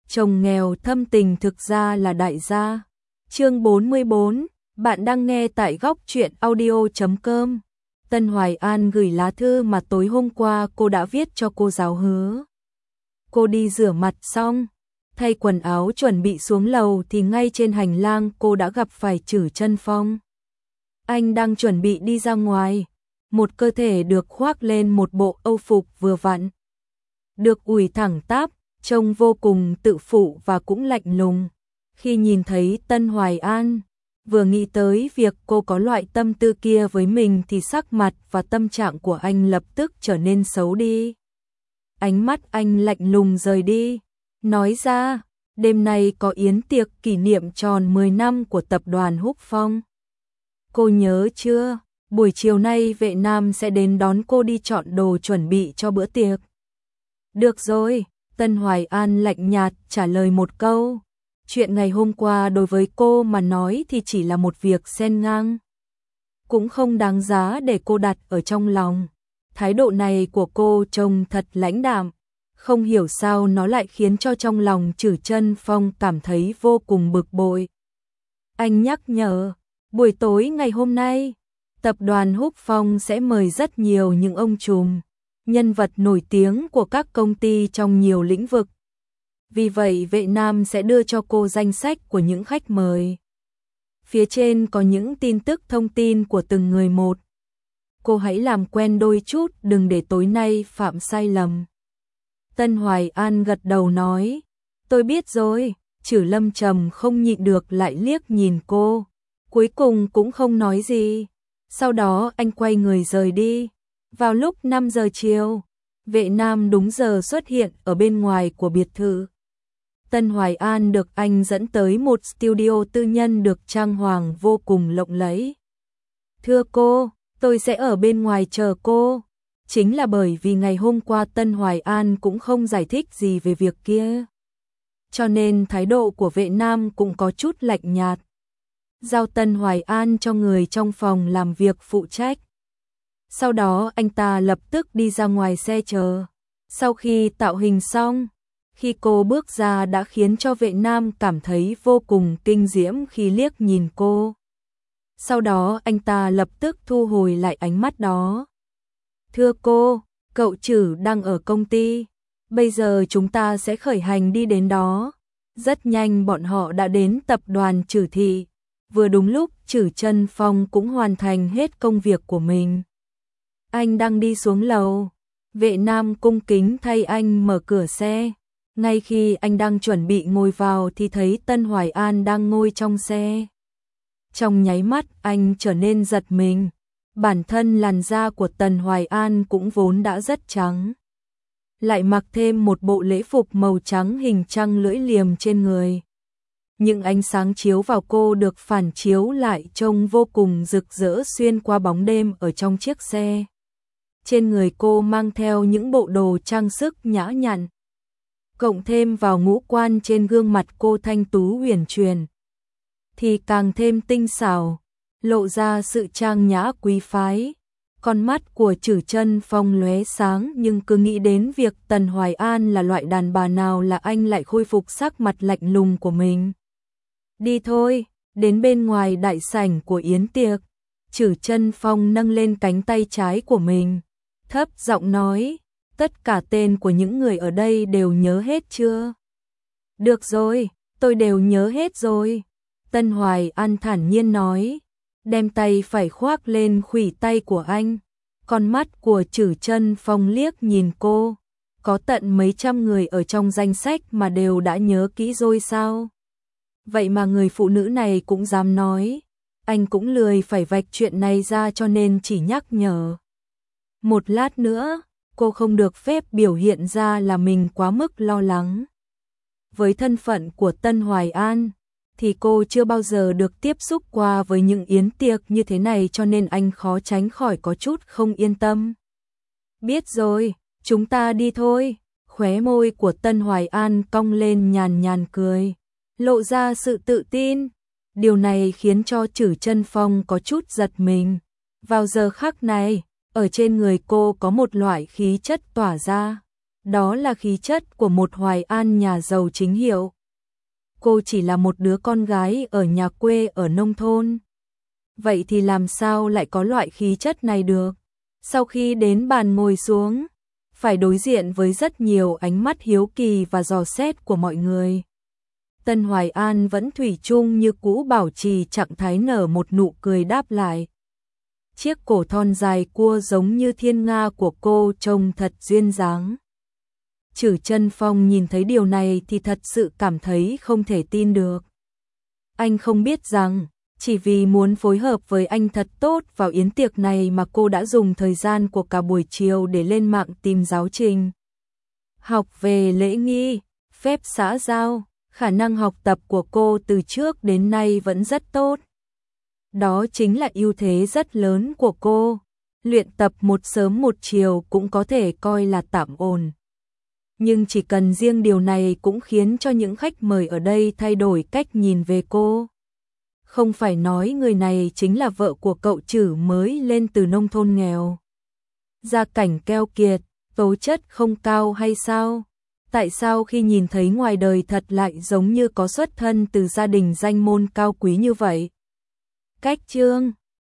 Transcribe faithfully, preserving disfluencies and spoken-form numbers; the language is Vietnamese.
chồng nghèo thâm tình thực ra là đại gia. Chương bốn mươi bốn, bạn đang nghe tại góc truyện audio chấm com. Tân Hoài An gửi lá thư mà tối hôm qua cô đã viết cho cô giáo Hứa. Cô đi rửa mặt xong, thay quần áo chuẩn bị xuống lầu thì ngay trên hành lang cô đã gặp phải Trử Chân Phong. Anh đang chuẩn bị đi ra ngoài, một cơ thể được khoác lên một bộ âu phục vừa vặn, được ủi thẳng tắp, trông vô cùng tự phụ và cũng lạnh lùng. Khi nhìn thấy Tân Hoài An, vừa nghĩ tới việc cô có loại tâm tư kia với mình thì sắc mặt và tâm trạng của anh lập tức trở nên xấu đi. Ánh mắt anh lạnh lùng rời đi, nói ra, đêm nay có yến tiệc kỷ niệm tròn mười năm của tập đoàn Húc Phong. Cô nhớ chưa, buổi chiều nay Vệ Nam sẽ đến đón cô đi chọn đồ chuẩn bị cho bữa tiệc. Được rồi, Tân Hoài An lạnh nhạt trả lời một câu. Chuyện ngày hôm qua đối với cô mà nói thì chỉ là một việc xen ngang, cũng không đáng giá để cô đặt ở trong lòng. Thái độ này của cô trông thật lãnh đạm, không hiểu sao nó lại khiến cho trong lòng Trử Chân Phong cảm thấy vô cùng bực bội. Anh nhắc nhở, buổi tối ngày hôm nay, tập đoàn Húc Phong sẽ mời rất nhiều những ông trùm, nhân vật nổi tiếng của các công ty trong nhiều lĩnh vực. Vì vậy Vệ Nam sẽ đưa cho cô danh sách của những khách mời. Phía trên có những tin tức thông tin của từng người một. Cô hãy làm quen đôi chút, đừng để tối nay phạm sai lầm. Tân Hoài An gật đầu nói, tôi biết rồi. Trử Lâm Trầm không nhịn được lại liếc nhìn cô, cuối cùng cũng không nói gì. Sau đó anh quay người rời đi. Vào lúc năm giờ chiều, Vệ Nam đúng giờ xuất hiện ở bên ngoài của biệt thự. Tân Hoài An được anh dẫn tới một studio tư nhân được trang hoàng vô cùng lộng lẫy. Thưa cô, tôi sẽ ở bên ngoài chờ cô. Chính là bởi vì ngày hôm qua Tân Hoài An cũng không giải thích gì về việc kia, cho nên thái độ của Vệ Nam cũng có chút lạnh nhạt. Giao Tân Hoài An cho người trong phòng làm việc phụ trách. Sau đó anh ta lập tức đi ra ngoài xe chờ. Sau khi tạo hình xong, khi cô bước ra đã khiến cho Vệ Nam cảm thấy vô cùng kinh diễm khi liếc nhìn cô. Sau đó anh ta lập tức thu hồi lại ánh mắt đó. Thưa cô, cậu Trử đang ở công ty. Bây giờ chúng ta sẽ khởi hành đi đến đó. Rất nhanh bọn họ đã đến tập đoàn Trử Thị. Vừa đúng lúc Trử Chân Phong cũng hoàn thành hết công việc của mình. Anh đang đi xuống lầu. Vệ Nam cung kính thay anh mở cửa xe. Ngay khi anh đang chuẩn bị ngồi vào thì thấy Tân Hoài An đang ngồi trong xe. Trong nháy mắt anh trở nên giật mình. Bản thân làn da của Tân Hoài An cũng vốn đã rất trắng, lại mặc thêm một bộ lễ phục màu trắng hình trăng lưỡi liềm trên người. Những ánh sáng chiếu vào cô được phản chiếu lại trông vô cùng rực rỡ xuyên qua bóng đêm ở trong chiếc xe. Trên người cô mang theo những bộ đồ trang sức nhã nhặn, cộng thêm vào ngũ quan trên gương mặt cô thanh tú huyền chuyển, thì càng thêm tinh xảo, lộ ra sự trang nhã quý phái. Con mắt của Trử Chân Phong lóe sáng, nhưng cứ nghĩ đến việc Tân Hoài An là loại đàn bà nào là anh lại khôi phục sắc mặt lạnh lùng của mình. Đi thôi, đến bên ngoài đại sảnh của yến tiệc. Trử Chân Phong nâng lên cánh tay trái của mình, thấp giọng nói, tất cả tên của những người ở đây đều nhớ hết chưa? Được rồi, tôi đều nhớ hết rồi. Tân Hoài An thản nhiên nói, đem tay phải khoác lên khuỷu tay của anh. Con mắt của Trử Chân Phong liếc nhìn cô, có tận mấy trăm người ở trong danh sách mà đều đã nhớ kỹ rồi sao? Vậy mà người phụ nữ này cũng dám nói. Anh cũng lười phải vạch chuyện này ra cho nên chỉ nhắc nhở. Một lát nữa, cô không được phép biểu hiện ra là mình quá mức lo lắng. Với thân phận của Tân Hoài An, thì cô chưa bao giờ được tiếp xúc qua với những yến tiệc như thế này, cho nên anh khó tránh khỏi có chút không yên tâm. Biết rồi, chúng ta đi thôi. Khóe môi của Tân Hoài An cong lên nhàn nhàn cười, lộ ra sự tự tin. Điều này khiến cho Trử Chân Phong có chút giật mình. Vào giờ khắc này, ở trên người cô có một loại khí chất tỏa ra, Đó là khí chất của một Hoài An nhà giàu chính hiệu. Cô chỉ là một đứa con gái ở nhà quê ở nông thôn. Vậy thì làm sao lại có loại khí chất này được? Sau khi đến bàn ngồi xuống, phải đối diện với rất nhiều ánh mắt hiếu kỳ và dò xét của mọi người. Tân Hoài An vẫn thủy chung như cũ bảo trì trạng thái nở một nụ cười đáp lại. Chiếc cổ thon dài cua giống như thiên nga của cô trông thật duyên dáng. Trử Chân Phong nhìn thấy điều này thì thật sự cảm thấy không thể tin được. Anh không biết rằng, chỉ vì muốn phối hợp với anh thật tốt vào yến tiệc này mà cô đã dùng thời gian của cả buổi chiều để lên mạng tìm giáo trình. Học về lễ nghi, phép xã giao, khả năng học tập của cô từ trước đến nay vẫn rất tốt. Đó chính là ưu thế rất lớn của cô. Luyện tập một sớm một chiều cũng có thể coi là tạm ổn. Nhưng chỉ cần riêng điều này cũng khiến cho những khách mời ở đây thay đổi cách nhìn về cô. Không phải nói người này chính là vợ của cậu Trử mới lên từ nông thôn nghèo. Gia cảnh keo kiệt, tố chất không cao hay sao? Tại sao khi nhìn thấy ngoài đời thật lại giống như có xuất thân từ gia đình danh môn cao quý như vậy? Cách chương